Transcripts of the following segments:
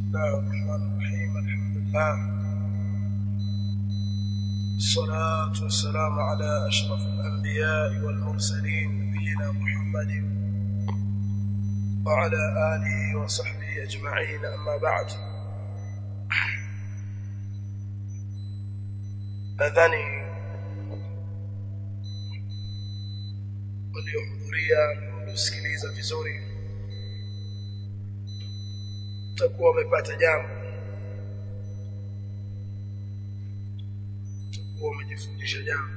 الله الرحمن الرحيم. الحمد لله الصلاة والسلام على أشرف الأنبياء والمرسلين نبينا محمد وعلى آله وصحبه أجمعين. أما بعد، nadhani waliohudhuria na waliosikiliza vizuri takuwa wamepata jambo, takuwa wamejifundisha jambo.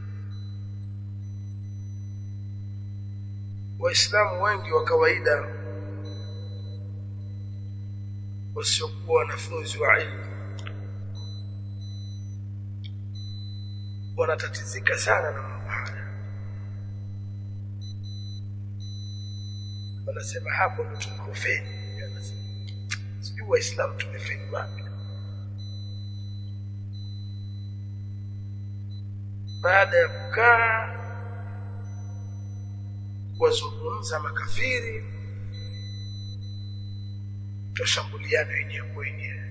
Waislamu wengi wa kawaida wasiokuwa wanafunzi wa ilmu wanatatizika sana na mambo haya. Wanasema hapo ndo tumefeli. Sijui Waislamu tumefeli wapi. Baada ya kukaa wazungumza makafiri, tushambuliana wenyewe kwa wenyewe.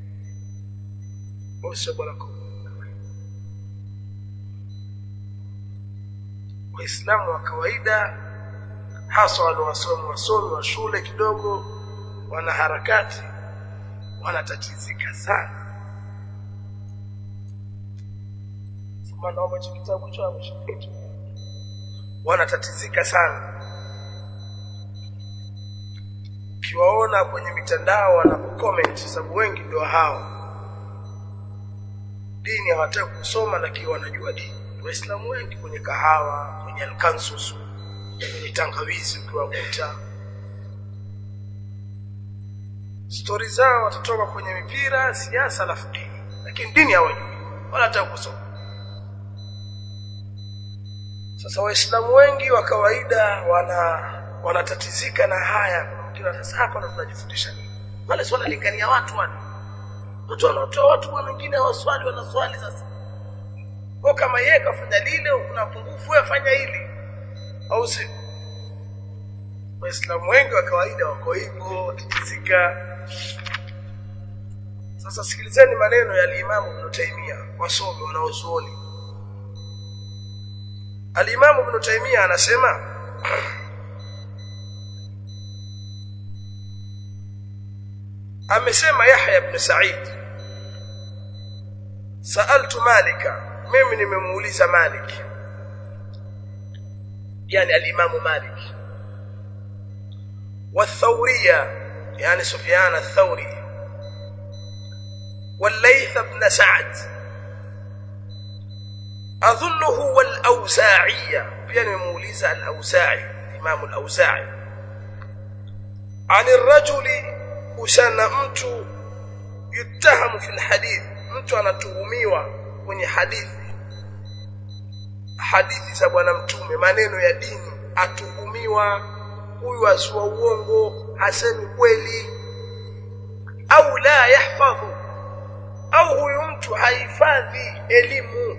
Waislamu wa kawaida, hasa wale wasomi wa shule kidogo, wana harakati, wanatatizika sana. Sema naomba kitabu changu shikiti. Wanatatizika sana. Ukiwaona kwenye mitandao wanapocomment, sababu wengi ndio hao dini hawataka kusoma lakini wanajua dini. Waislamu wengi kwenye kahawa, kwenye alkansus, kwenye tangawizi ukiwakuta story zao watatoka kwenye mipira, siasa na dini, lakini dini hawajui wala hata kusoma. Sasa Waislamu wengi wa kawaida wanatatizika na haya. Kila sasa hapa ndo tunajifundisha nini? Wale swala lingania watu wanatoa watu wengine waswali wanaswali. Sasa kwa kama yeye kafanya lile, una pungufu wewe fanya hili, au si? Waislamu wengi wa kawaida wako hivyo tatizika. Sasa sikilizeni maneno ya Imam Ibn Taymiyyah, wasomi wanaozuoni. Al-Imam Ibn Taymiyyah anasema amesema Yahya ibn Sa'id, sa'altu Malika, mimi nimemuuliza Malik, yani al-Imam Malik, والثورية يعني سفيان الثوري، والليث بن سعد، أظنه والأوزاعية، يعني موليزة الأوزاعي، الإمام الأوزاعي، عن الرجل وسنمت يتهم في الحديث، mtu anatuhumiwa kwenye hadithi za bwana mtume, maneno ya dini, atuhumiwa huyu aswa uongo, hasemi kweli, au la yahfadhu, au huyu mtu haifadhi elimu,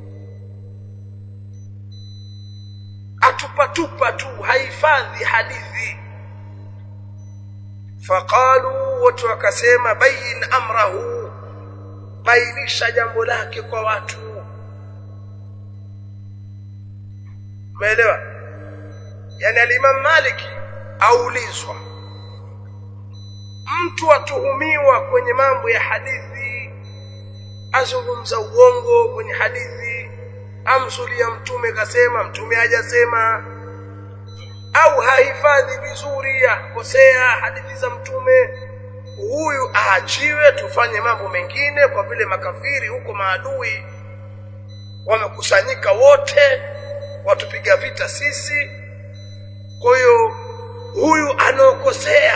atupatupa tu, haifadhi hadithi. Faqalu, watu wakasema, bayin amrahu, bainisha jambo lake kwa watu. Umeelewa? Yani al-Imam Malik aulizwa, mtu atuhumiwa kwenye mambo ya hadithi, azungumza uongo kwenye hadithi, amsulia mtume kasema mtume hajasema, au haifadhi vizuri, akosea hadithi za mtume, huyu aachiwe, tufanye mambo mengine, kwa vile makafiri huko maadui wamekusanyika wote watupiga vita sisi. Kwa hiyo huyu anaokosea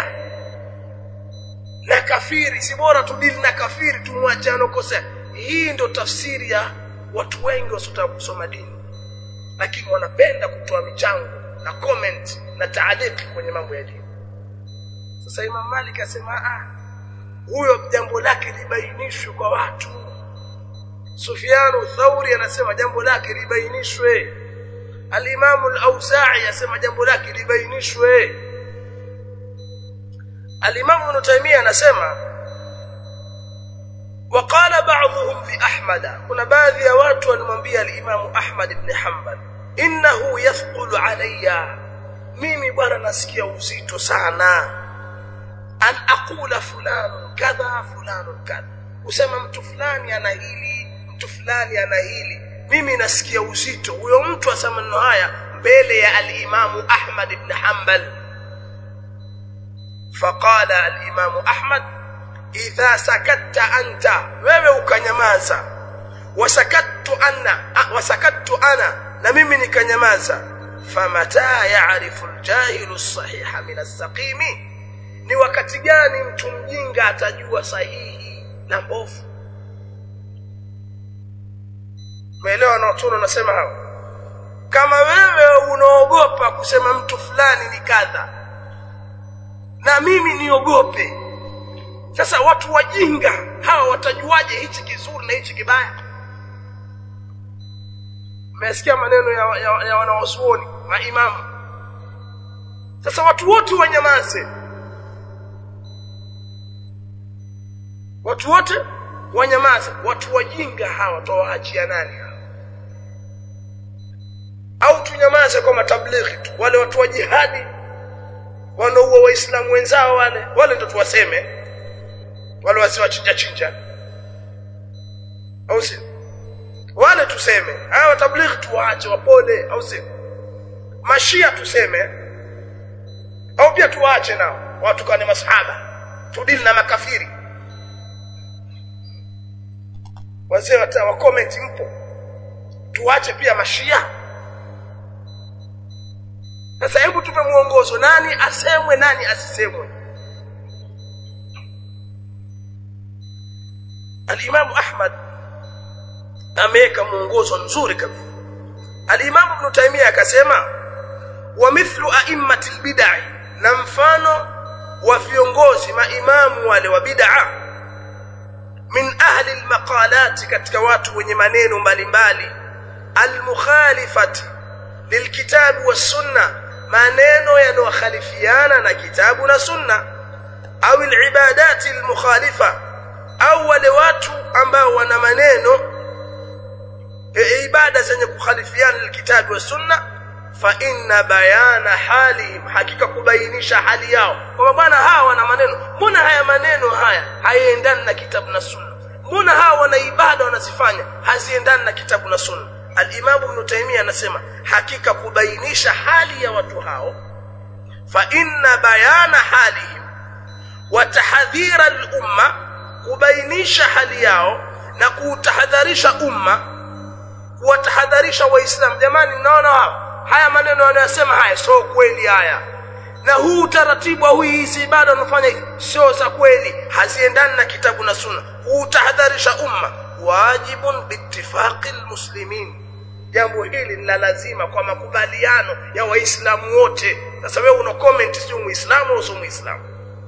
na kafiri, si bora tudili na kafiri tumwache anokosea. Hii ndio tafsiri ya watu wengi wasotaka kusoma dini, lakini wanapenda kutoa michango na comment na taaliki kwenye mambo ya dini. Sasa Imam Malik asema huyo jambo lake libainishwe kwa watu. Sufyan al-Thawri anasema jambo lake libainishwe. Al-Imam al-Auza'i asema jambo lake libainishwe. Al-Imam Ibn Taymiyyah anasema وقال بعضهم لأحمد كنا baadhi ya watu walimwambia al-Imam Ahmad ibn Hanbal innahu yathqulu alayya mimi bwana nasikia uzito sana an aqula fulan kadha fulan kadha usema mtu fulani ana hili mtu fulani ana hili mimi nasikia uzito huyo mtu asema maneno haya mbele ya al-Imam Ahmad ibn Hanbal faqala al-Imam Ahmad idha sakatta anta wewe ukanyamaza wasakattu ana na mimi nikanyamaza famata ya'rifu al-jahilu as-sahiha min as-saqim ni wakati gani mtu mjinga atajua sahihi na mbovu umeelewa na watu wanasema hao kama wewe unaogopa kusema mtu fulani ni kadha na mimi niogope sasa watu wajinga hawa watajuaje hichi kizuri na hichi kibaya mmesikia maneno ya wanawazuoni maimamu sasa watu wote wanyamaze watu wote wanyamaze watu wajinga hawa tawaachia nani au tunyamaze kwa matablighi tu wale watu wa jihadi wanaua waislamu wenzao wale ndio tuwaseme wale wasiwachinja au si wale tuseme hao tablighi tuwaache wapole au si mashia tuseme au pia tuwaache nao watu kani masahaba tudili na makafiri wazee wa comment mpo tuache pia mashia sasa hebu tupe muongozo nani asemwe nani asisemwe al-Imam Ahmad ameweka muongozo mzuri kabisa al-Imam Ibn Taymiyyah akasema wa mithlu a'immatil bid'ah na mfano wa viongozi maimamu wale wa bid'ah min ahli al-maqalat katika watu wenye maneno mbalimbali al-mukhalifati lilkitabu was-sunnah maneno yanokhalifiana na kitabu na sunna au al-ibadati al-mukhalifa au wale watu ambao wana maneno ibada zenye kukhalifiana na kitabu wa sunna fa inna bayana halihim hakika kubainisha hali yao kwa bwana hawa wana maneno mbona haya maneno haya hayaendani na kitabu na sunna mbona hawa wana ibada wanazifanya haziendani na kitabu na sunna al-Imam Ibn Taymiyyah anasema hakika kubainisha hali ya watu hao fa inna bayana halihim wa tahdhira al-umma kubainisha hali yao na kutahadharisha umma kuwatahadharisha waislamu jamani naona haya maneno wanayosema haya sio kweli haya na huu utaratibu wa hizi ibada wanafanya sio za kweli haziendani na kitabu na sunna kutahadharisha umma wajibun biittifaqil muslimin jambo hili ni lazima kwa makubaliano ya waislamu wote sasa wewe una comment sio muislamu au sio muislamu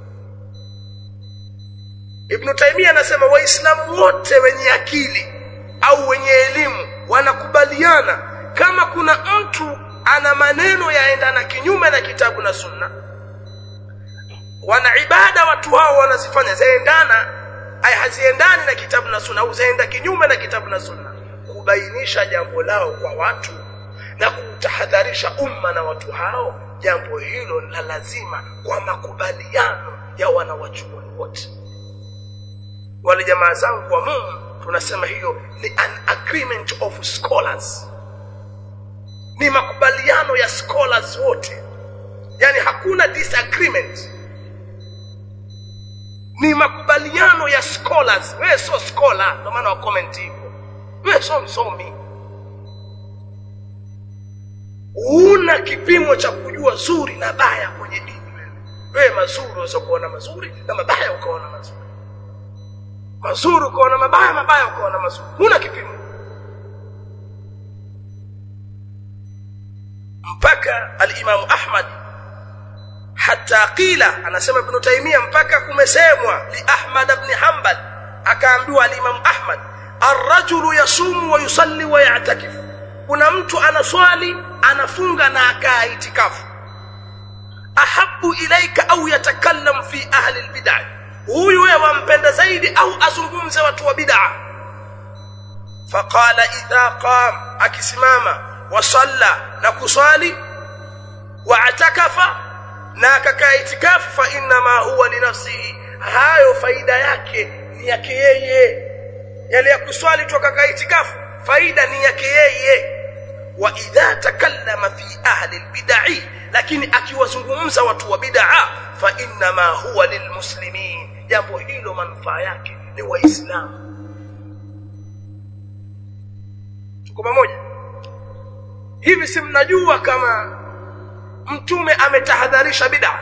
Ibn Taymiyyah anasema waislamu wote wenye akili au wenye elimu wanakubaliana kama kuna mtu ana maneno yaendana kinyume na kitabu na sunna wana ibada watu hao wanazifanya zaendana haziendani na kitabu na sunna au zaenda kinyume na kitabu na sunna kubainisha jambo lao kwa watu na kutahadharisha umma na watu hao jambo hilo la lazima kwa makubaliano ya wanawachuoni wote wale jamaa zangu wa Mungu tunasema hiyo ni an agreement of scholars ni makubaliano ya scholars wote yani hakuna disagreement ni makubaliano ya scholars wewe sio scholar ndio maana wa comment hivyo wewe sio msomi una kipimo cha kujua zuri na baya kwenye dini wewe mazuri unaweza kuona mazuri na mabaya ukaona mazuri mazuri ukaona mabaya mabaya ukaona mazuri huna kipimo mpaka al-Imam Ahmad hatta qila anasema Ibn Taymiyyah mpaka kumesemwa li Ahmad ibn Hanbal akaambiwa al-Imam Ahmad ar-rajulu yasumu wa yusalli wa ya'takif kuna mtu anaswali anafunga na akaa itikafu ahabbu ilayka au yatakallam fi ahli al-bid'ah huyu wewe wampenda zaidi au azungumze watu wa bid'a? Faqala idha qam, akisimama, wa salla, na kuswali, wa atakafa, na akakaa itikafu, fa inna ma huwa li nafsihi, hayo faida yake ni yake yeye. Yale ya kuswali tu akakaa itikafu, faida ni yake yeye. Wa idha takallama fi ahli albid'i, lakini akiwazungumza watu wa bid'a, fa inna ma huwa lilmuslimin, jambo hilo manufaa yake ni waislamu. Tuko pamoja? Hivi si mnajua kama mtume ametahadharisha bid'a?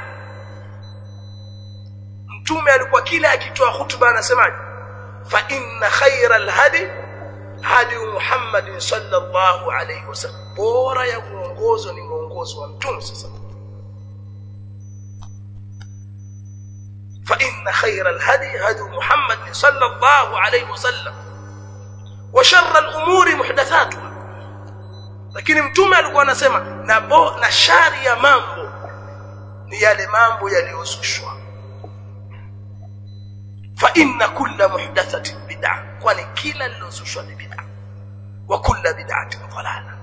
Mtume alikuwa kila akitoa hutuba anasemaje? Fa inna khayral hadi hadi Muhammad sallallahu alayhi wasallam, bora ya mwongozo ni mwongozo wa mtume sasa. Fa inna khayral hadi hadi Muhammad sallallahu alayhi wasallam, wa sharra al-umuri muhdathatuha. Lakini mtume alikuwa anasema na shari ya mambo ni yale mambo yaliyozushwa. Fa inna kulla muhdathatin bid'ah, kwani kila lilozushwa ni bid'ah, wa kulla bid'atin dhalala.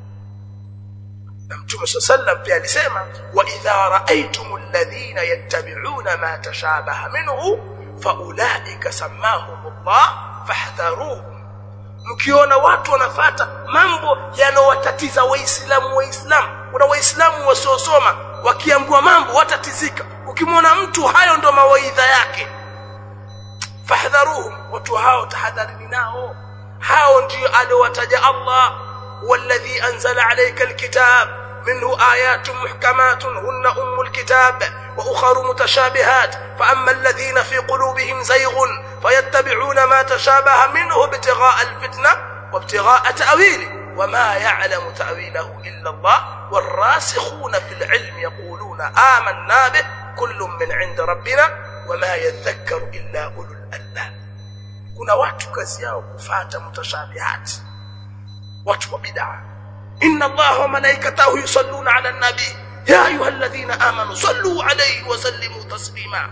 Na mtume sallallahu pia alisema, wa idha ra'aytumul ladhina yattabi'una ma tashabaha minhu fa ulaika samahumullah fahdharuhum, mkiona watu wanafuata mambo yanowatatiza waislamu. Kuna waislamu wasiosoma wakiambiwa mambo watatizika. Ukimwona mtu hayo ndo mawaidha yake, fahdharuhum, watu hao tahadharini nao. Hao ndio aliowataja Allah, walladhi anzala alayka alkitab minhu ayatun muhkamatun hunna ummul kitab wa ukhra mutashabihat, fa amma alladhina fi qulubihim zayghun fayattabi'una ma tashabaha minhu ibtigha'a alfitna wa ibtigha'a ta'wili wa ma ya'lamu ta'wilahu illa Allah warasikhuna fil ilmi yaquluna amanna bih kullun min 'inda rabbina wa ma yadhakkaru illa ulul albab. Kuna watu kazi yao kufuata mutashabihati, watu wa bid'a. inna Allaha wa malaikatahu yusalluna 'alan nabi ya ayyuhalladhina amanu sallu 'alayhi wa sallimu taslima.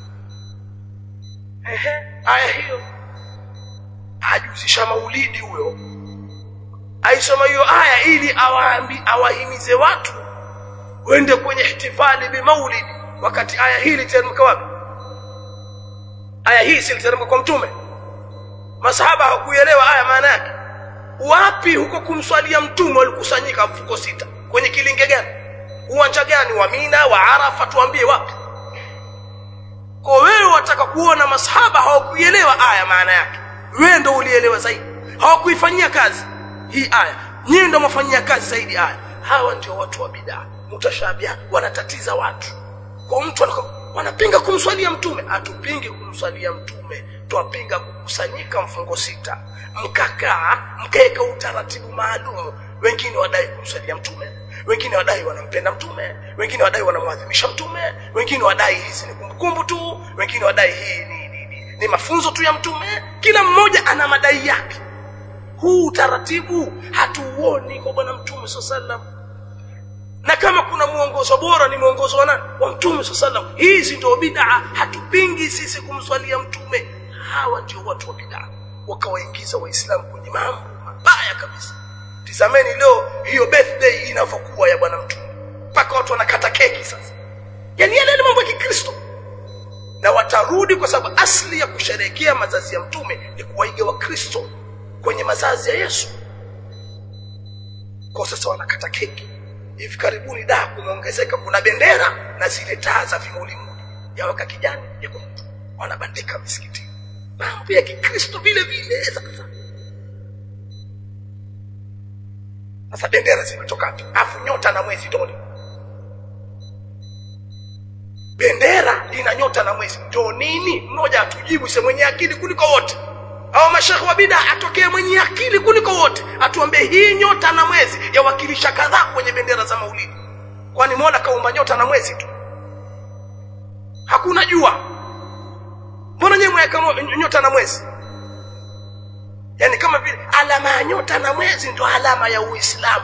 Aya hiyo hajuzisha maulidi huyo, aisoma hiyo aya ili awahimize watu wende kwenye ihtifali bi maulidi, wakati aya hii iliteremka wapi? Aya hii iliteremka kwa mtume. Masahaba hawakuelewa aya maana yake. Wapi huko kumswalia mtume walikusanyika mfuko 6 kwenye kilinge gani? Uwanja gani? Wa Mina, wa Arafa? Tuambie wapi. Kwa wewe wataka kuona masahaba hawakuelewa aya maana yake, wewe ndio ulielewa zaidi, hawakuifanyia kazi hii aya, nyinyi ndio mfanyia kazi zaidi aya. Hawa ndio watu wa bid'a mutashabia, wanatatiza watu. Kwa mtu wanapinga kumswalia mtume, atupinge kumswalia mtume, tuwapinga kukusanyika mfungo 6 mkaeka utaratibu maalum. Wengine wadai kumswalia mtume, wengine wadai wanampenda mtume, wengine wadai wanamwadhimisha mtume, wengine wadai hizi ni kumbukumbu tu, wengine wadai hii ni mafunzo tu ya mtume. Kila mmoja ana madai yake. Huu utaratibu hatuuoni kwa bwana mtume sallallahu. Na kama kuna muongozo bora ni muongozo wa nani? Wa mtume sallallahu. Hizi ndio bid'a, hatupingi sisi kumswalia mtume. Hawa ndio watu wa bid'a, wakawaingiza waislamu kwenye mambo mabaya kabisa. Tizameni leo hiyo birthday inavyokuwa ya bwana mtume, mpaka watu wanakata keki sasa. Yaani yale mambo ya Kikristo. Na watarudi kwa sababu asili ya kusherehekea mazazi ya mtume ni kuwaiga wa Kristo kwenye mazazi ya Yesu. Kwa sasa wanakata keki. Hivi karibuni kumeongezeka, kuna bendera na zile taa za vimulimuli ya waka kijani yako wanabandika misikiti. Mambo ya Kikristo vile vile sasa. Sasa bendera zimetoka wapi? Afu nyota na mwezi ndio. Bendera ina nyota na mwezi ndio nini? Mmoja atujibu, sema mwenye akili kuliko wote. Au mashekhi wa bid'a atokee mwenye akili kuliko wote, atuambie hii nyota na mwezi yawakilisha kadhaa kwenye bendera za maulidi. Kwani Mola kaumba nyota na mwezi tu? Hakuna jua. Mbona nyewe mweka nyota na mwezi? Yaani kama vile alama ya nyota na mwezi ndio alama ya Uislamu.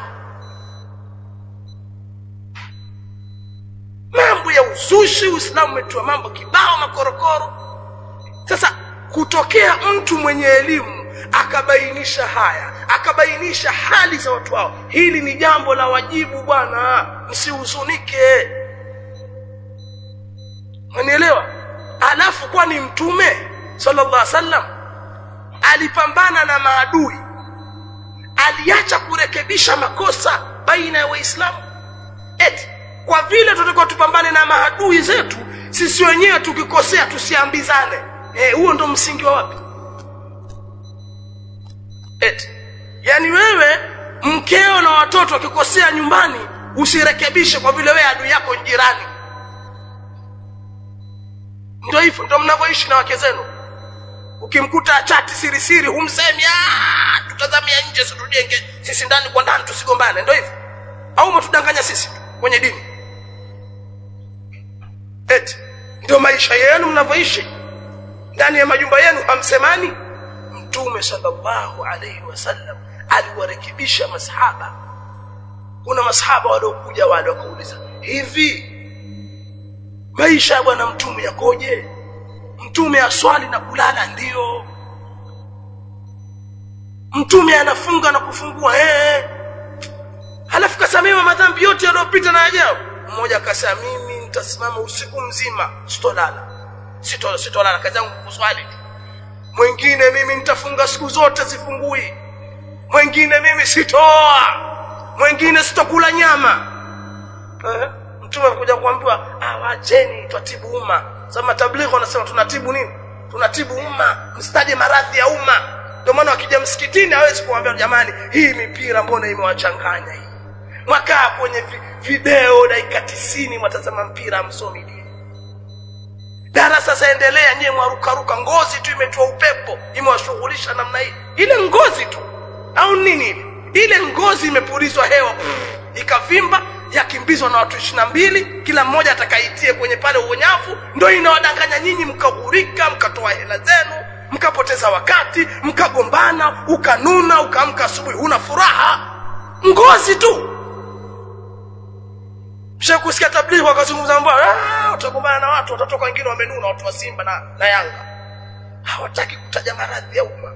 Mambo ya uzushi, Uislamu umetoa mambo kibao makorokoro. kutokea mtu mwenye elimu akabainisha haya, akabainisha hali za watu hao, hili ni jambo la wajibu bwana, msihuzunike. Unielewa? Alafu kwani mtume sallallahu alaihi wasallam alipambana na maadui, aliacha kurekebisha makosa baina ya Waislamu? Eti kwa vile tutakuwa tupambane na maadui zetu, sisi wenyewe tukikosea tusiambizane. Huo ndo msingi wa wapi? Eti yani wewe mkeo na watoto wakikosea nyumbani usirekebishe kwa vile wewe adui yako jirani. Ndio hivyo ndio mnavyoishi na wake zenu. Ukimkuta chati siri siri humsemi, tutazamia nje situjenge sisi ndani kwa ndani tusigombane. Ndio hivyo au mtudanganya sisi kwenye dini? Eti ndio maisha yenu mnavyoishi ndani ya majumba yenu, hamsemani? Mtume sallallahu alayhi wasallam aliwarekebisha masahaba. Kuna masahaba waliokuja wale wakauliza, hivi maisha ya bwana mtume yakoje? Mtume aswali na kulala ndio? Mtume anafunga na kufungua halafu kasamehewa madhambi yote yaliyopita na yajao? Mmoja akasema, mimi nitasimama usiku mzima sitolala kazi yangu kuswali. Mwingine, mimi nitafunga siku zote sifungui. Mwingine, mimi sitoa. Mwingine, sitokula nyama. Mtume alikuja kuambiwa, wacheni twatibu umma. Sasa tablighi wanasema tunatibu nini? Tunatibu umma, msitaje maradhi ya umma. Ndio maana wakija msikitini hawezi kuambia, jamani hii mipira mbona imewachanganya hii? Mwakaa kwenye video dakika 90 mwatazama mpira, msomi dini. Darasa zaendelea, nyewe mwarukaruka, ngozi tu imetoa upepo imewashughulisha namna hii. Ile ngozi tu au nini? Ile ngozi imepulizwa hewa ikavimba, yakimbizwa na watu 22, kila mmoja atakaitie kwenye pale uonyafu, ndio inawadanganya nyinyi, mkahurika, mkatoa hela zenu, mkapoteza wakati, mkagombana, ukanuna, ukaamka asubuhi huna furaha. Ngozi tu. Msha kusikia tablighi wakazungumza mbaya, utagombana na watu, watatoka wengine wamenuna, watu wa Simba na Yanga. Hawataki kutaja maradhi ya umma.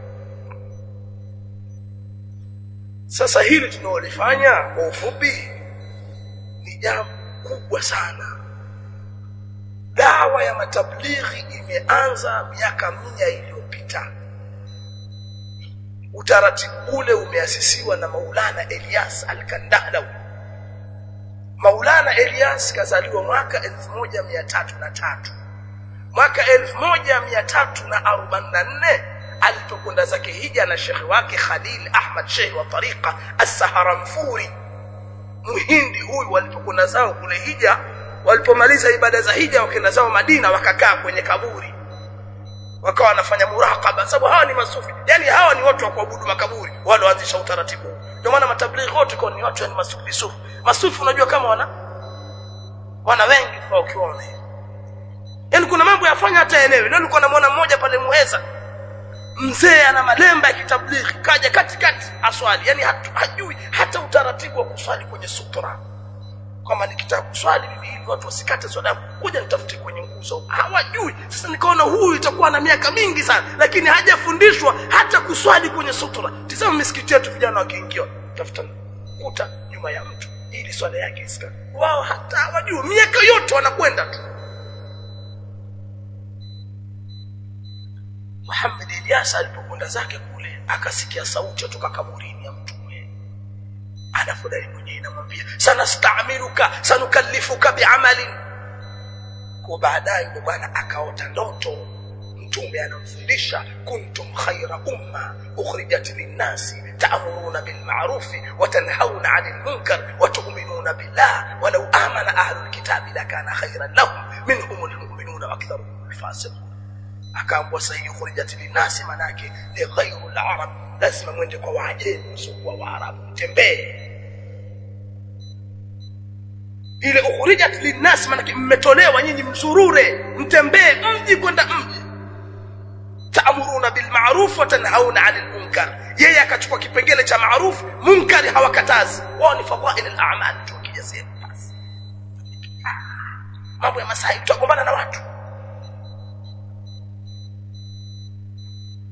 Sasa hili tunaolifanya kwa ufupi ni jambo kubwa sana. Dawa ya matablighi imeanza miaka 100 iliyopita. Utaratibu ule umeasisiwa na Maulana Ilyas Al-Kandalawi. Maulana Ilyas kazaliwa mwaka 1303. Mwaka 1344 alipokwenda zake hija na shekhi wake Khalil Ahmad Sheikh wa tariqa As-Saharanfuri. Muhindi huyu walipokwenda zao kule hija, walipomaliza ibada za hija wakaenda zao Madina, wakakaa kwenye kaburi. Wakawa wanafanya muraqaba, sababu hawa ni masufi. Yani hawa ni watu wa kuabudu makaburi, wale waanzisha utaratibu. Ndio maana matablighi wote kwa ni watu ni masufi. Masufi unajua kama wana wengi kwa ukiona. Yani kuna mambo yafanya hata elewe. Leo nilikuwa namuona mmoja pale Muheza, mzee ana malemba ya kitablighi, kaja katikati aswali. Yani hajui hata utaratibu wa kuswali kwenye sutra. Kama nikitaka kuswali hivi watu wasikate swala, kuja nitafute kwenye nguzo. Hawajui. Sasa nikaona huyu itakuwa na miaka mingi sana, lakini hajafundishwa hata kuswali kwenye sutra. Tazama misikiti yetu, vijana wakiingia tafuta kuta nyuma ya mtu ili swala yake isikate. Wao hata hawajui, miaka yote wanakwenda tu. Muhammad Ilyas alipokwenda zake kule, akasikia sauti kutoka kaburini ya mtume. Anafurahi mwenyewe, anamwambia sanastamiluka sanukallifuka bi'amalin. Kwa baadaye yule bwana akaota ndoto, mtume anamfundisha, kuntum khayra umma ukhrijat lin-nasi ta'muruna bil ma'rufi wa tanhauna 'anil munkar wa tu'minuna billah wa law amana ahlul kitabi lakana khayran lahum minhumul mu'minuna wa aktharuhum al-fasiqun. Akaambwa sahihi ukhrijat lin-nasi, manake ni ghayrul arab, lazima mwende kwa waajemi sio kwa waarabu, mtembee. Ile ukhrijat lin-nas manake mmetolewa nyinyi, mzurure, mtembee mji kwenda mji. Ta'muruna bil ma'ruf wa tanhauna 'anil munkar. Yeye akachukua kipengele cha ma'ruf, munkari hawakatazi. Wao ni fadhail al-a'mal tu, kijasema basi. Mambo ya masahi tutagombana na watu.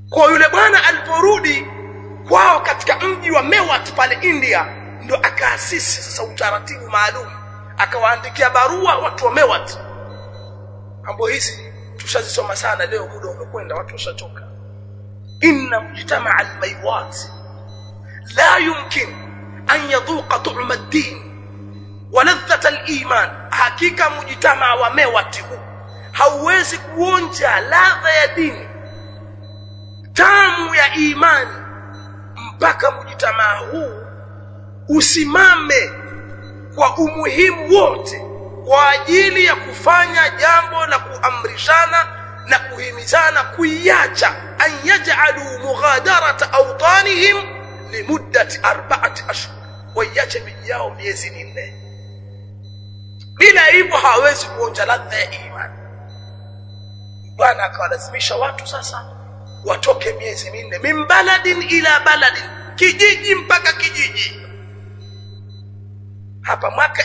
Kwa yule bwana aliporudi kwao katika mji wa Mewat pale India, ndo akaasisi sasa utaratibu maalum, akawaandikia barua watu wa Mewat, ambao hizi tushazisoma sana, leo muda umekwenda, watu washachoka. Inna mujtama' al-maywat la yumkin an yadhuqa tu'ma ad-din wa ladhat al-iman. Hakika mujtama' wa Mewat huu hauwezi kuonja ladha ya dini, tamu ya imani, mpaka mujtama' huu usimame kwa umuhimu wote kwa ajili ya kufanya jambo la kuamrishana na kuhimizana kuiacha, an yaj'alu mughadarata awtanihim limuddati 4 ashhur, waiache miji yao miezi 4. Bila hivyo hawezi kuonja ladha ya imani. Bwana akawalazimisha watu sasa watoke miezi 4, min baladin ila baladin, kijiji mpaka kijiji. Hapa mwaka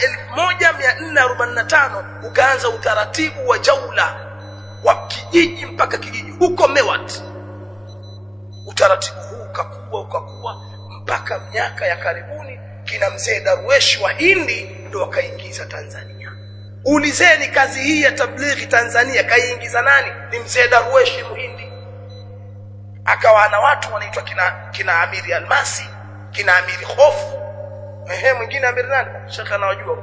1445 ukaanza utaratibu wa jaula wa kijiji mpaka kijiji huko Mewat. Utaratibu huu ukakua mpaka miaka ya karibuni, kina mzee Darwesh wa Hindi ndio wakaingiza Tanzania. Ulizeni kazi hii ya tablighi Tanzania kaiingiza nani? Ni mzee Darwesh Muhindi. Akawa na watu wanaitwa kina Amiri Almasi, kina Amiri Khofu. Mwingine Amiri nani? Shekha anawajua.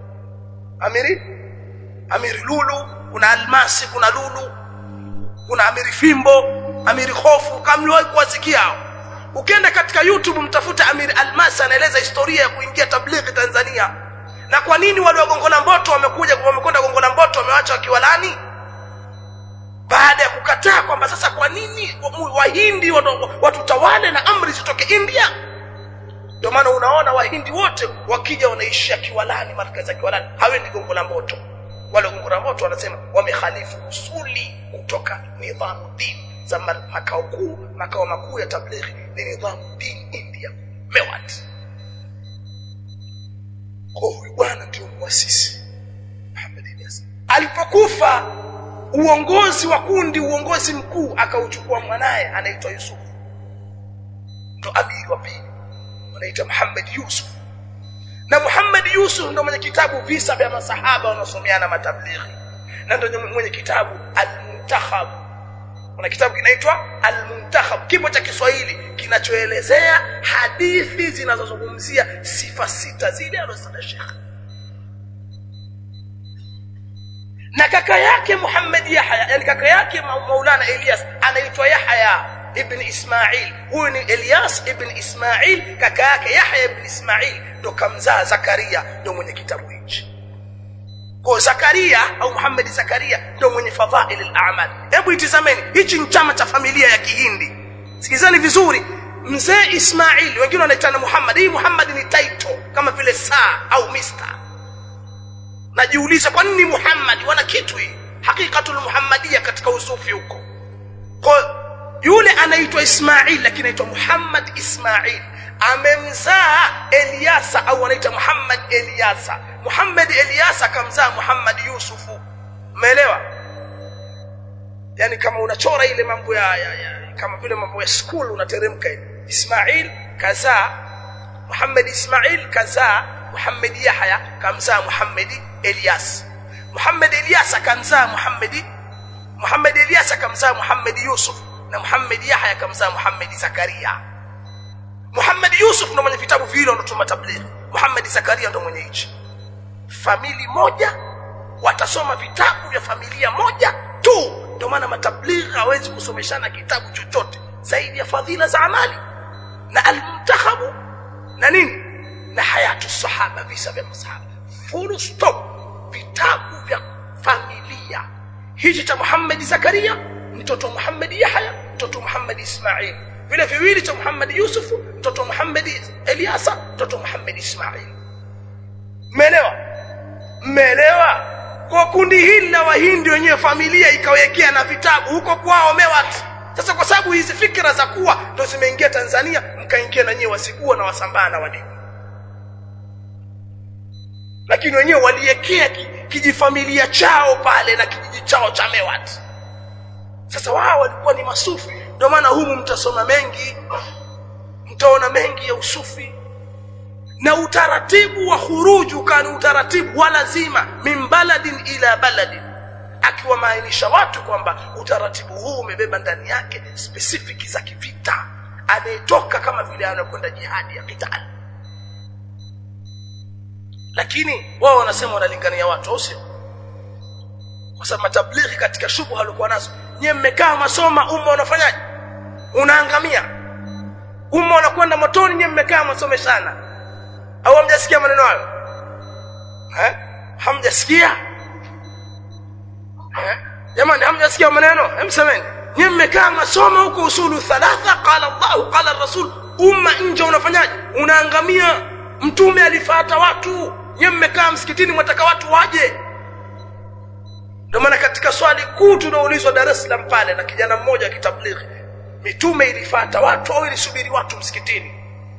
Amiri Lulu, kuna Almasi, kuna Lulu, kuna Amiri Fimbo, Amiri Khofu, kamliwahi kuwasikia hao. Ukienda katika YouTube mtafuta Amiri Almasi, anaeleza historia ya kuingia tablighi Tanzania. Na kwa nini wale wa Gongo la Mboto wamekwenda Gongo la Mboto wamewacha Kiwalani? Baada ya kukataa kwamba sasa kwa nini Wahindi watutawale na amri zitoke India? Ndio maana unaona Wahindi wote wakija wanaishia Kiwalani, markazi ya Kiwalani, hawendi Gongo la Mboto. Wale Gongo la Mboto wanasema wamekhalifu usuli kutoka nidhamu dini za makao makuu ya tablighi ni nidhamu dini India, Mewat. Huyu bwana ndio muasisi Muhammad Ilyas. Alipokufa uongozi wa kundi, uongozi mkuu akauchukua mwanae anaitwa Yusuf, ndo amiri wa pili, anaitwa Muhammad Yusuf. Na Muhammad Yusuf ndo mwenye kitabu visa vya masahaba wanaosomeana matablighi, na ndo mwenye kitabu Al-Muntakhab. Kuna kitabu kinaitwa Al-Muntakhab, kipo cha Kiswahili kinachoelezea hadithi zinazozungumzia sifa 6 zile alizosema Sheikh. Na kaka yake Muhammad Yahya, yani kaka yake Maulana Ilyas, anaitwa Yahya ibn Ismail. Huyu ni Ilyas ibn Ismail, kaka yake Yahya ibn Ismail ndo kamzaa Zakaria, ndo mwenye kitabu hichi. Kwa Zakaria au Muhammad Zakaria ndo mwenye fadhail al-a'mal. Hebu itizameni, hichi ni chama cha familia ya Kihindi. Sikizani vizuri, mzee Ismail, wengine wanaitana Muhammad. Hii Muhammad ni title kama vile Sir au Mr. Najiuliza kwa nini Muhammad? Wana kitu hii hakikatul Muhammadia katika usufi huko. Kwa yule anaitwa Ismail lakini anaitwa Muhammad Ismail, amemzaa Eliasa au anaitwa Muhammad Eliasa. Muhammad Eliasa kamzaa Muhammad Yusufu. Umeelewa? Yani kama unachora ile mambo ya kama vile mambo ya school unateremka ile. Ismail kazaa Muhammad, Ismail kazaa Muhammad Yahya, kamzaa Muhammad Elias. Muhammad Eliasa kamzaa Muhammad Eliasa kamzaa Muhammad Yusuf, na Muhammad Yahya kamzaa Muhammad Zakaria. Muhammad Yusuf ndo mwenye vitabu vile ndo tablighi. Muhammad Zakaria ndo mwenye hichi. Famili moja watasoma vitabu vya familia moja tu. Ndio maana matablighi hawezi kusomeshana kitabu chochote zaidi ya fadhila za amali na al-Muntakhab na nini na hayatu sahaba, visa vya masahaba, full stop. Vitabu vya familia hichi cha Muhammad Zakaria, mtoto Muhammad Yahya, mtoto Muhammad Ismail, vile viwili cha Muhammad Yusuf, mtoto Muhammad Eliasa, mtoto Muhammad Ismail. Mmeelewa? Kwa kundi hili la Wahindi wenyewe familia ikawekea na vitabu huko kwao Mewat. Sasa kwa sababu hizi fikra za kuwa ndo zimeingia Tanzania, mkaingia na nyewe wasikuwa na wasambana wa dini. Lakini wenyewe waliekea kijifamilia chao pale na kijiji chao cha Mewat. Sasa wao walikuwa ni masufi, ndio maana humu mtasoma mengi, mtaona mengi ya usufi. Na utaratibu wa khuruju kana utaratibu wa lazima min baladin ila baladin, akiwamaanisha watu kwamba utaratibu huu umebeba ndani yake specific za kivita, anayetoka kama vile anakwenda jihadi ya kitali. Lakini wao wanasema wanalingania watu, au sio? Kwa sababu matablighi katika shubha walikuwa nazo, nyewe mmekaa masoma, umma unafanyaje? Unaangamia. Umma unakwenda motoni, nyewe mmekaa masome sana. Au hamjasikia maneno hayo? Hamjasikia? Jamani, hamjasikia maneno? Hemsemeni. Nyewe mmekaa masoma huko usulu thalatha, qala Allah qala Rasul, umma nje unafanyaje? Unaangamia. Mtume alifuata watu, nyewe mmekaa msikitini mwataka watu waje. Ndio maana katika swali kuu tunaulizwa Dar es Salaam pale na kijana mmoja wa kitablighi, mitume ilifuata watu au ilisubiri watu msikitini?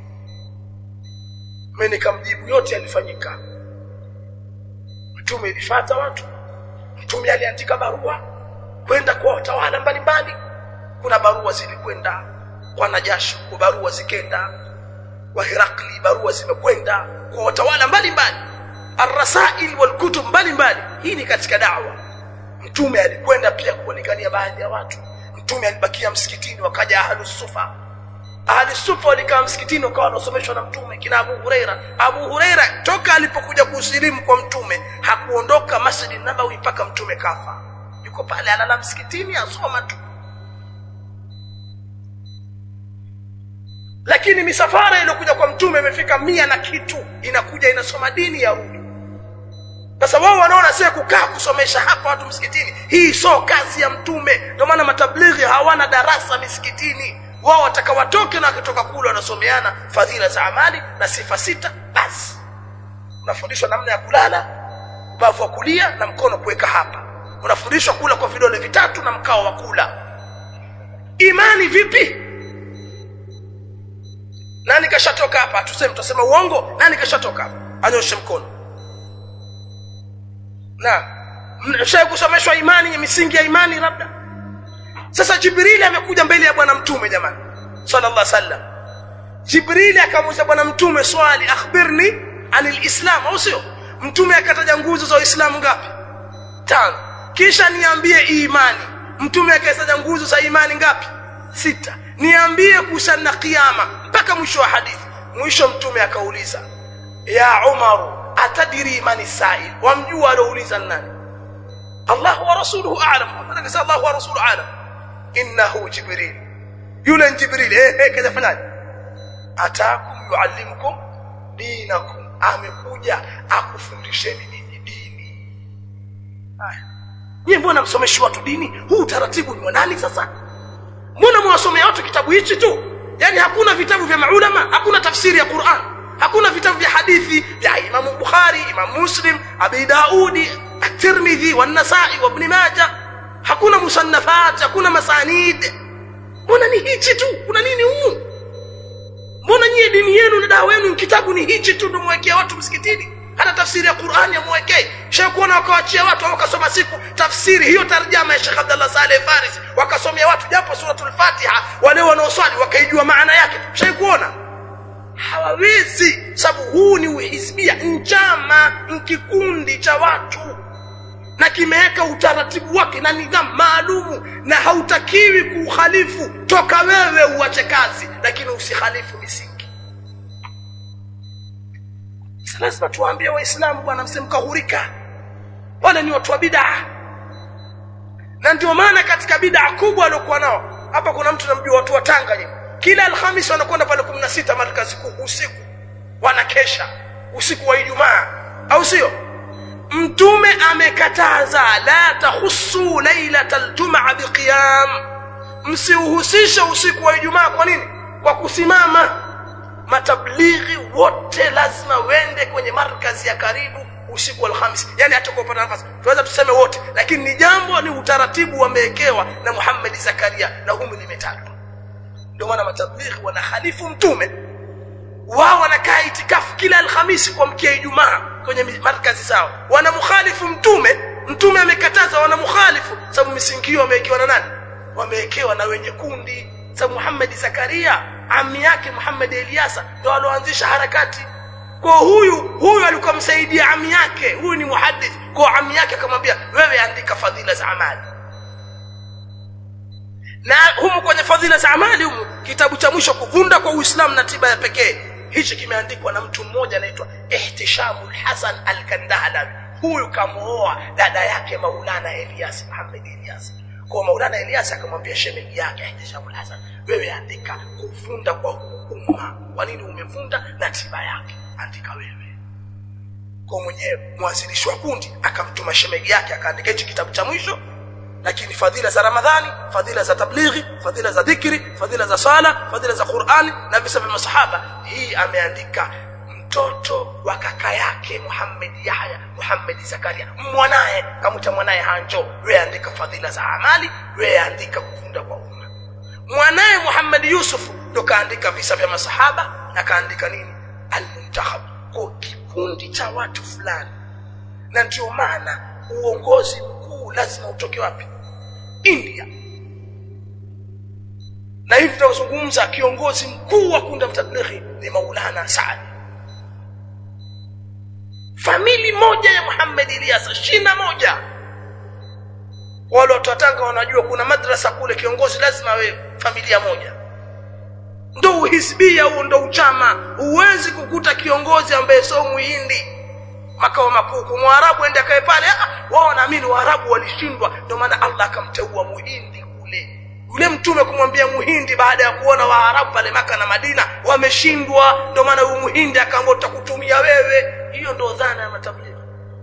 Mimi nikamjibu yote yalifanyika. Mtume ilifuata watu. Mtume aliandika barua kwenda kwa watawala mbalimbali. Kuna barua zilikwenda kwa Najashi, kwa barua zikenda kwa Herakli, barua zimekwenda kwa watawala mbalimbali, ar-rasail wal kutub mbalimbali. Hii ni katika da'wa. Mtume alikwenda pia kuonekania baadhi ya watu. Mtume alibakia msikitini, wakaja ahlus sufa. Ahlus sufa walikaa msikitini wakawa wanasomeshwa na Mtume, kina Abu Huraira. Abu Huraira toka alipokuja kusilimu kwa Mtume hakuondoka Masjid Nabawi mpaka Mtume kafa. Yuko pale analala msikitini asoma tu. Lakini misafara iliyokuja kwa Mtume imefika 100 na kitu, inakuja inasoma dini ya huyu. Sasa wao wanaona sasa kukaa kusomesha hapa watu msikitini, hii sio kazi ya Mtume. Ndio maana matablighi hawana darasa misikitini. Wao wataka watoke na kutoka kule wanasomeana fadhila za amali na sifa 6 basi. Unafundishwa namna ya kulala, ubavu wa kulia na mkono kuweka hapa. Unafundishwa kula kwa vidole vitatu na mkao wa kula. Imani vipi? Nani kashatoka hapa? Tutasema uongo. Nani kashatoka hapa? Anyoshe mkono. Na mshaye kusomeshwa imani, misingi ya imani labda. Sasa Jibril amekuja mbele ya bwana Mtume jamani sallallahu alaihi wasallam. Jibril akamuuliza bwana Mtume swali, akhbirni anil islam, au sio? Mtume akataja nguzo za Uislamu ngapi? 5. Kisha niambie imani. Mtume akataja nguzo za imani ngapi? 6. Niambie kuhusiana na kiyama, mpaka mwisho wa hadithi. Mwisho Mtume akauliza, ya Umar, atadiri mani sa'il? Wamjua alouliza nani? Allah wa rasuluhu a'lam. Anasema Allah wa rasuluhu a'lam. Innahu Jibril. Yule Jibril kaza fanani? Ataakum yuallimukum dinakum. Amekuja akufundisheni dini. Haya. Nyie mbona msomeshi watu dini? Huu utaratibu ni wa nani sasa? Mbona mwasomea watu kitabu hichi tu? Yaani hakuna vitabu vya maulama, hakuna tafsiri ya Qur'an, hakuna vitabu vya hadithi vya Imam Bukhari, Imam Muslim, Abi Daudi, At-Tirmidhi, An-Nasa'i wa Ibn Majah. Hakuna musannafat, hakuna masanid. Mbona ni hichi tu? Kuna nini humu? Mbona nyie dini yenu na dawa yenu kitabu ni hichi tu ndio mwekea watu msikitini? Hata tafsiri ya Qur'an ya mwekee. Shakuona wakaachia watu wakasoma siku tafsiri hiyo tarjama ya Sheikh Abdullah Saleh Faris, wakasomea watu japo suratul Fatiha, wale wanaoswali wakaijua maana yake. Shakuona hawawezi, sababu huu ni uhizbia, njama, kikundi cha watu na kimeweka utaratibu wake na nidhamu maalumu, na hautakiwi kukhalifu. Toka wewe uache kazi, lakini usikhalifu misingi. Lazima tuambie Waislamu bwana, msimkahurika, wale ni watu wa bid'a. Na ndio maana katika bid'a kubwa waliokuwa nao hapa, kuna mtu namjua, watu wa Tanga hivi, kila Alhamisi wanakwenda pale 16 markazi kuu usiku, wanakesha usiku wa Ijumaa, au sio? Mtume amekataza, la tahussu lailatal jum'a biqiyam, msiuhusishe usiku wa Ijumaa. Kwa nini? Kwa kusimama. Matablighi wote lazima wende kwenye markazi ya karibu usiku wa Alhamisi. Yani hata kupata nafasi tunaweza tuseme wote, lakini ni jambo, ni utaratibu wamewekewa na Muhammad Zakaria na humu limetajwa. Ndio maana matablighi wanakhalifu Mtume. Wao wanakaa itikafu kila Alhamisi kwa mkia Ijumaa kwenye markazi zao, wanamkhalifu Mtume. Mtume amekataza, wanamkhalifu sababu misingi hiyo wamewekewa na nani? wamewekewa na wenye kundi. Sababu Muhammad Zakaria ami yake Muhammad Eliasa ndio aloanzisha harakati. Kwa huyu alikuwa msaidia ami yake, huyu ni muhaddith. Kwa ami yake akamwambia wewe andika fadhila za amali. Na humu kwenye fadhila za amali humu kitabu cha mwisho kuvunda kwa Uislamu na tiba ya pekee, hichi kimeandikwa na mtu mmoja anaitwa Ihtishamul Hasan Al-Kandahlawi. Huyu kamuoa dada yake Maulana Elias, Muhammad Elias. Kwa Maulana Elias akamwambia shemeji yake Ihtishamul Hasan, wewe andika kuvunda kwa umma. Kwa nini umevunda na tiba yake? Andika wewe. Kwa mwenyewe mwanzilishi wa kundi akamtuma shemeji yake akaandika hichi kitabu cha mwisho. Lakini fadhila za Ramadhani, fadhila za tablighi, fadhila za dhikri, fadhila za sala, fadhila za Qur'ani na visa vya masahaba, hii ameandika mtoto wa kaka yake Muhammad Yahya, Muhammad Zakaria. Mwanae kamuta mwanae Hanjo, wewe andika fadhila za amali, wewe andika kufunda kwa umma. Mwanae Muhammad Yusuf ndo kaandika visa vya masahaba na kaandika nini? Al-Muntakhab. Kwa kikundi cha watu fulani. Na ndio maana uongozi mkuu lazima utoke wapi? India. Na hivi tunazungumza kiongozi mkuu wa kundi la tablighi ni Maulana Saad. Famili moja ya Muhammad Ilyas, shina moja. Wale watu wa Tanga wanajua kuna madrasa kule, kiongozi lazima awe familia moja. Ndio uhisbia huo, ndio uchama. Huwezi kukuta kiongozi ambaye sio Muhindi makao makuu kwa Mwarabu ende akae pale. Wao wanaamini Waarabu walishindwa, ndio maana Allah akamteua Muhindi kule. Yule mtume kumwambia Muhindi baada ya kuona Waarabu pale Maka na Madina wameshindwa, ndio maana huyu Muhindi akaamua tutakutumia wewe. Hiyo ndio dhana ya matablighi.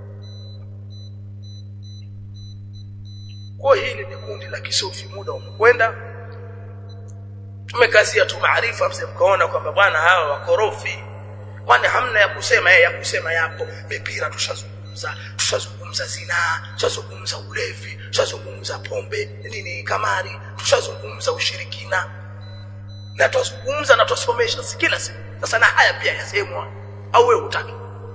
Kwa hili ni kundi la kisufi, muda umekwenda. Tumekazia tu maarifa, mkaona kwamba bwana hawa wakorofi. Kwani hamna ya kusema? Ya kusema yapo. Mipira tushazungumza zina, tushazungumza ulevi, tushazungumza pombe, nini kamari, tushazungumza ushirikina. Na tuzungumza na tusomesha kila siku. Sasa na haya pia yasemwa au wewe hutaki?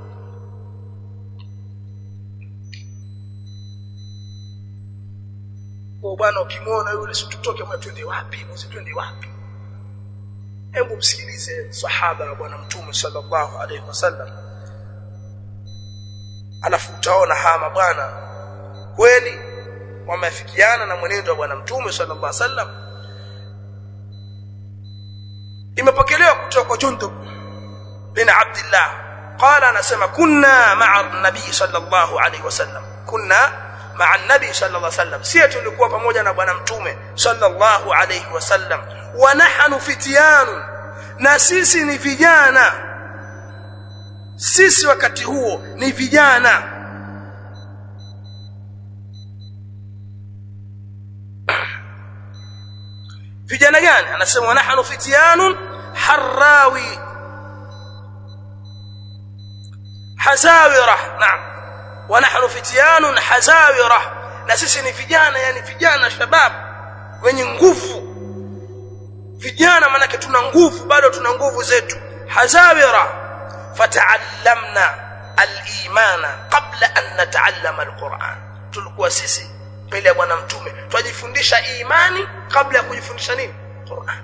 Kwa bwana ukimwona yule situtoke mwa twende wapi? Msitwende wapi? Hebu msikilize sahaba wa bwana mtume sallallahu alaihi wasallam. Alafu utaona hama bwana kweli wamefikiana na mwenendo wa bwana mtume sallallahu alaihi wasallam. Imepokelewa kutoka kwa Jundub bin Abdullah qala, anasema kunna ma'a an-nabii sallallahu alaihi wasallam, kunna ma'a an-nabii sallallahu alaihi wasallam, sisi tulikuwa pamoja na bwana mtume sallallahu alaihi wasallam. Wa nahnu fityan, na sisi ni vijana. Sisi wakati huo ni vijana. Vijana gani? Anasema nahnu fityan harawi hazawira. Naam, wa nahnu fityan hazawira, na sisi ni vijana, yani vijana shabab wenye nguvu. Vijana maana yake tuna nguvu, bado tuna nguvu zetu. Hazawira fata'allamna al-imana qabla an nata'allama al-Qur'an. Tulikuwa sisi mbele ya bwana mtume twajifundisha imani kabla ya kujifundisha nini? Qur'an.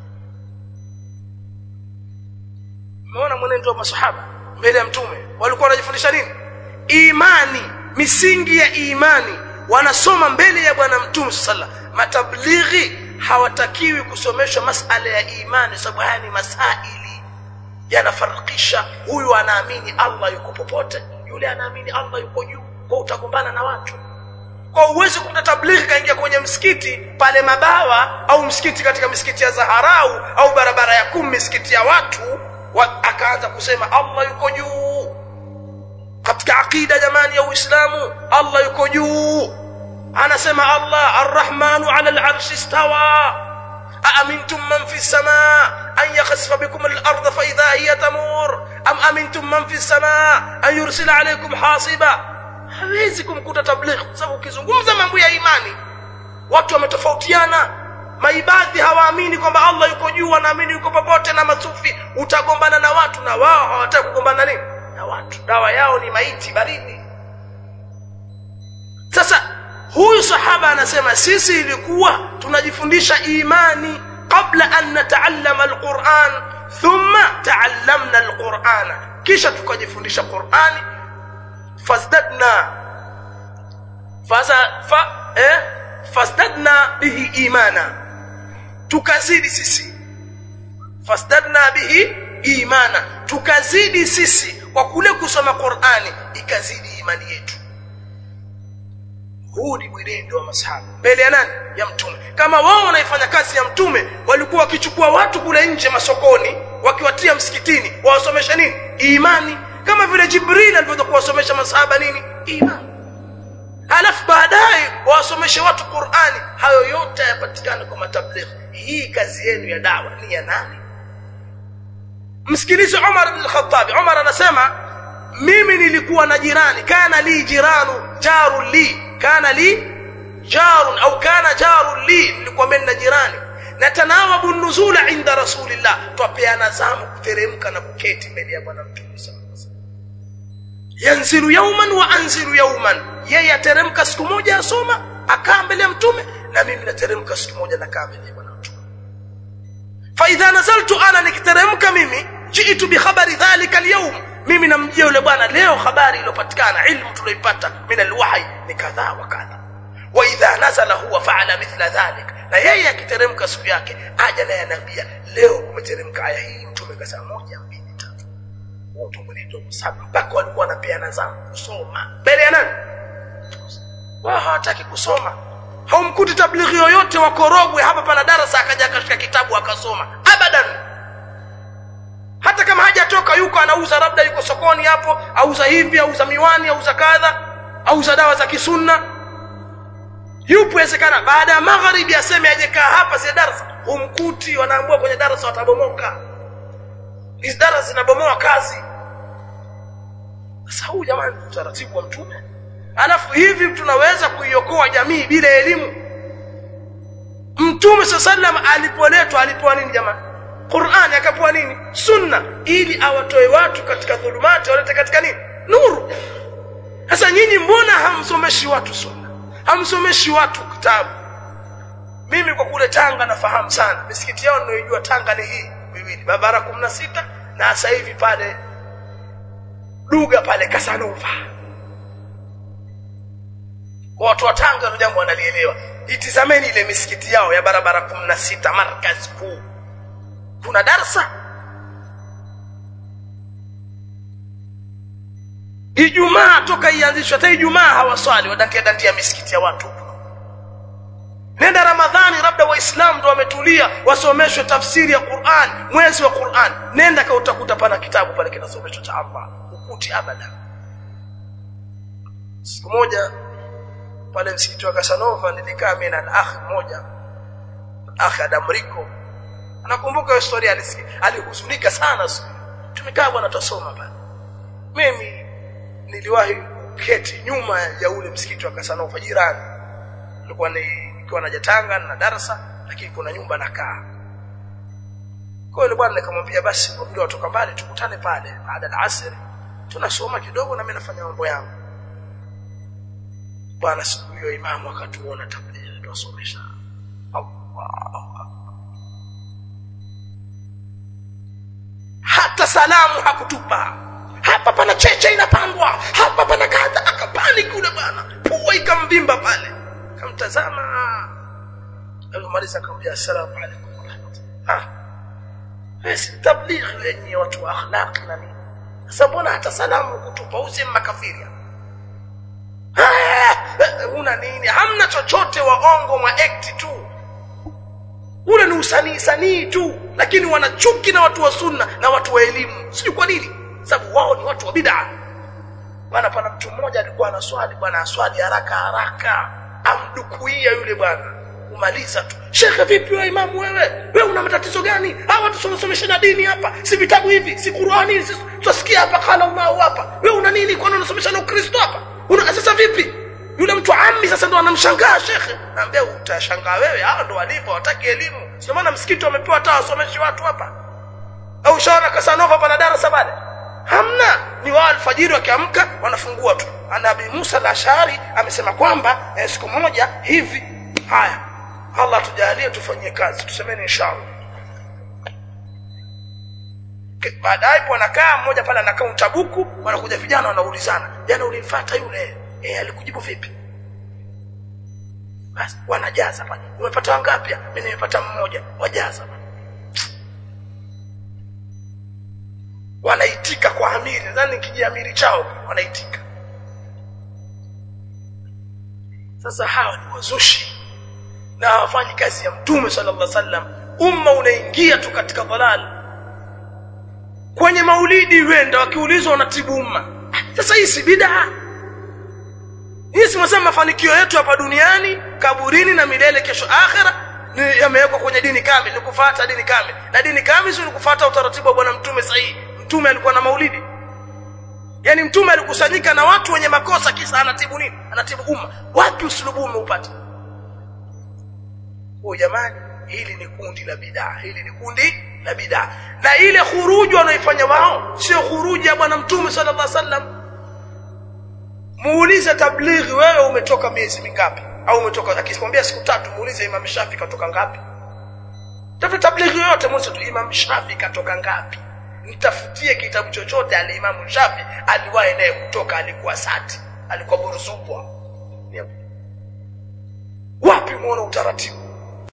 Umeona mwenendo wa masahaba mbele ya mtume walikuwa wanajifundisha nini? Imani, misingi ya imani wanasoma mbele ya bwana mtume sallallahu alaihi wasallam. Matablighi hawatakiwi kusomeshwa masala ya imani, sababu haya ni masaili yanafarikisha. Huyu anaamini Allah yuko popote, yule anaamini Allah yuko juu. Kwa utagombana na watu. Kwa uwezo kumta tablighi kaingia kwenye msikiti pale Mabawa au msikiti katika misikiti ya Zaharau au barabara ya 10 misikiti ya watu akaanza kusema Allah yuko juu. Katika akida jamani ya Uislamu Allah yuko juu. Anasema Allah Ar-Rahmanu 'ala al-'arshi istawa. Aamintum man fi as-samaa an yakhsifa bikum al-ardha fa idha hiya tamur am amintum man fi as-samaa an yursila 'alaykum hasiba. Hawezi kumkuta tablighi, sababu ukizungumza mambo ya imani watu wametofautiana. Maibadhi hawaamini kwamba Allah yuko juu, wanaamini yuko popote, na masufi utagombana na watu, na wao hawataka kugombana nini na watu. Dawa yao ni maiti baridi. Sasa huyu sahaba anasema sisi ilikuwa tunajifundisha imani kabla an nata'allama alquran thumma ta'allamna alqur'ana, kisha tukajifundisha Qur'ani. fazdadna bihi imana, tukazidi sisi. Fazdadna bihi imana, tukazidi sisi kwa kule kusoma Qur'ani, ikazidi imani yetu. Huu ni mwenendo wa masahaba mbele ya nani? Ya mtume. Kama wao wanaifanya kazi ya mtume, walikuwa wakichukua watu kule nje masokoni wakiwatia msikitini wawasomesha nini? Imani. Kama vile Jibril alivyokuwa kuwasomesha masahaba nini? Imani. Halafu baadaye wawasomeshe watu Qur'ani. Hayo yote yapatikana kwa matabligh. Hii kazi yenu ya da'wa ni ya nani? Msikilize Umar ibn al-Khattab. Umar anasema mimi nilikuwa na jirani, kana li jiranu jarun li, kana li jarun au kana jarun li, nilikuwa mimi na jirani, natanawabu nuzula inda rasulillah, twapeana zamu kuteremka na kuketi mbele ya bwana mtume sallallahu alaihi wasallam. Yanzilu yawman wa anzilu yawman, yeye ateremka siku moja asoma akaa mbele ya mtume, na mimi nateremka siku moja nakaa mbele ya bwana mtume. Fa idha nazaltu ana, nikiteremka mimi, jiitu bi khabari dhalika al-yawm, mimi namjia yule bwana leo habari iliyopatikana, ilmu tuloipata min alwahi ni kadha wa kadha. Wa idha nazala huwa fa'ala mithla dhalik, na yeye akiteremka siku yake aja naye anambia leo umeteremka aya hii, mtume kasema 1 2 3. Watu mwenendo msaba mpaka walikuwa wanapeana zamu kusoma mbele ya nani? Wao hawataki kusoma. Haumkuti tablighi yoyote wa Korogwe hapa pana darasa akaja akashika kitabu akasoma abadan. Hata kama hajatoka yuko anauza, labda yuko sokoni hapo, auza hivi, auza miwani, auza kadha, auza dawa za kisunna, yupo wezekana baada ya magharibi aseme aje kaa hapa si darasa, humkuti. Wanaambiwa kwenye darasa watabomoka, hizi darasa zinabomoa kazi. Sasa huyu jamani utaratibu wa mtume. Alafu hivi tunaweza kuiokoa jamii bila elimu? Mtume sallam alipoletwa alipewa nini jamani? Qur'ani. Akapewa nini? Sunna, ili awatoe watu katika dhulumati walete katika nini? Nuru. Sasa nyinyi mbona hamsomeshi watu sunna? Hamsomeshi watu kitabu? Mimi kwa kule Tanga nafahamu sana misikiti yao ninayojua Tanga ni hii miwili, barabara 16 na sasa hivi pale Duga pale Casanova. Watu wa Tanga ndio jambo wanalielewa. Itizameni ile misikiti yao ya barabara 16 markazi kuu. Kuna darasa Ijumaa toka ianzishwe, hata Ijumaa hawaswali, wadandia misikiti ya watu. Nenda Ramadhani, labda waislamu ndio wametulia wasomeshwe tafsiri ya Qur'an, mwezi wa Qur'an, nenda ka utakuta pana kitabu pale kinasomeshwa cha Allah, ukuti abada. Siku moja pale msikiti wa Casanova nilikaa mimi na akhi mmoja, akhi Adamriko. Nakumbuka historia alihuzunika sana. Tumekaa bwana tusoma pale. Mimi niliwahi kuketi nyuma ya ule msikiti wa Casanova jirani. Nilikuwa nikiwa naja Tanga na darasa, lakini kuna nyumba nakaa. Kwa hiyo bwana nikamwambia basi kwa vile watoka mbali tukutane pale baada ya asr, tunasoma kidogo na mimi nafanya mambo yangu. Bwana siku hiyo imamu akatuona tablighi tuwasomesha. Hata salamu hakutupa. Hapa pana cheche inapangwa, hapa pana kata, akapani kule bwana. Pua ikamvimba pale. Kamtazama. Alimaliza akamwambia asalamu alaykum wa rahmatullah. Basi tablighi wenye watu wa akhlaq na nini. Sasa mbona hata salamu kutupa useme makafiri? Una nini? Hamna chochote, waongo mwa act tu. Ule ni usanii tu, lakini wanachuki na watu wa sunna na watu wa elimu. Sijui kwa nini? Sababu wao ni watu wa bid'a. Bwana pana mtu mmoja alikuwa anaswali, bwana aswali haraka, amdukuia yule bwana. Umaliza tu. Shekhe vipi wewe imamu wewe? Wewe una matatizo gani? Hawa watu somesha dini hapa. Si vitabu hivi, si Qur'ani, si tusikia hapa kala unao hapa. Wewe una nini? Kwani unasomesha na Ukristo hapa? Sasa vipi? Yule mtu ammi sasa ndo anamshangaa shekhe. Naambia utashangaa wewe, hao ndo walipo wataki elimu. Sio maana msikiti wamepewa taa wasomeshi watu hapa. Au shaona Casanova pana darasa pale? Hamna. ni wao alfajiri wakiamka wanafungua tu. Nabii Musa al-Ash'ari amesema kwamba siku moja hivi. Haya, Allah tujalie tufanyie kazi, tusemeni inshallah. Baadaye wanakaa mmoja pale anakaa utabuku, wanakuja vijana wanaulizana, jana ulimfuata yule alikujibu vipi? Basi wanajaza pale, umepata wangapi? Mimi nimepata mmoja. Wajaza, wanaitika kwa amiri, nadhani kijiamiri chao wanaitika. Sasa hawa ni wazushi na hawafanyi kazi ya Mtume sallallahu alaihi wasallam. Umma unaingia tu katika dhalal. Kwenye maulidi wenda wakiulizwa wanatibu umma. Sasa hii si bid'a. Hii si msema mafanikio yetu hapa duniani, kaburini na milele kesho akhera ni yamewekwa kwenye dini kamili, ni kufuata dini kamili. Na dini kamili sio kufuata utaratibu wa bwana Mtume sahihi. Mtume alikuwa na maulidi. Yaani Mtume alikusanyika na watu wenye makosa kisa anatibu nini? Anatibu umma. Wapi usulubu umeupata? Jamani, hili ni kundi la bid'a. Hili ni kundi la bid'a. Na ile khuruju wanaifanya wao sio khuruji ya bwana Mtume sallallahu alaihi wasallam. Muulize tablighi, wewe umetoka miezi mingapi? Au umetoka akikwambia siku 3, muulize Imam Shafi katoka ngapi? Tafuta tablighi yote muulize tu Imam Shafi katoka ngapi? Nitafutie kitabu chochote ali Imam Shafi aliwahi naye kutoka, alikuwa sati, alikuwa burzukwa. Wapi muone utaratibu?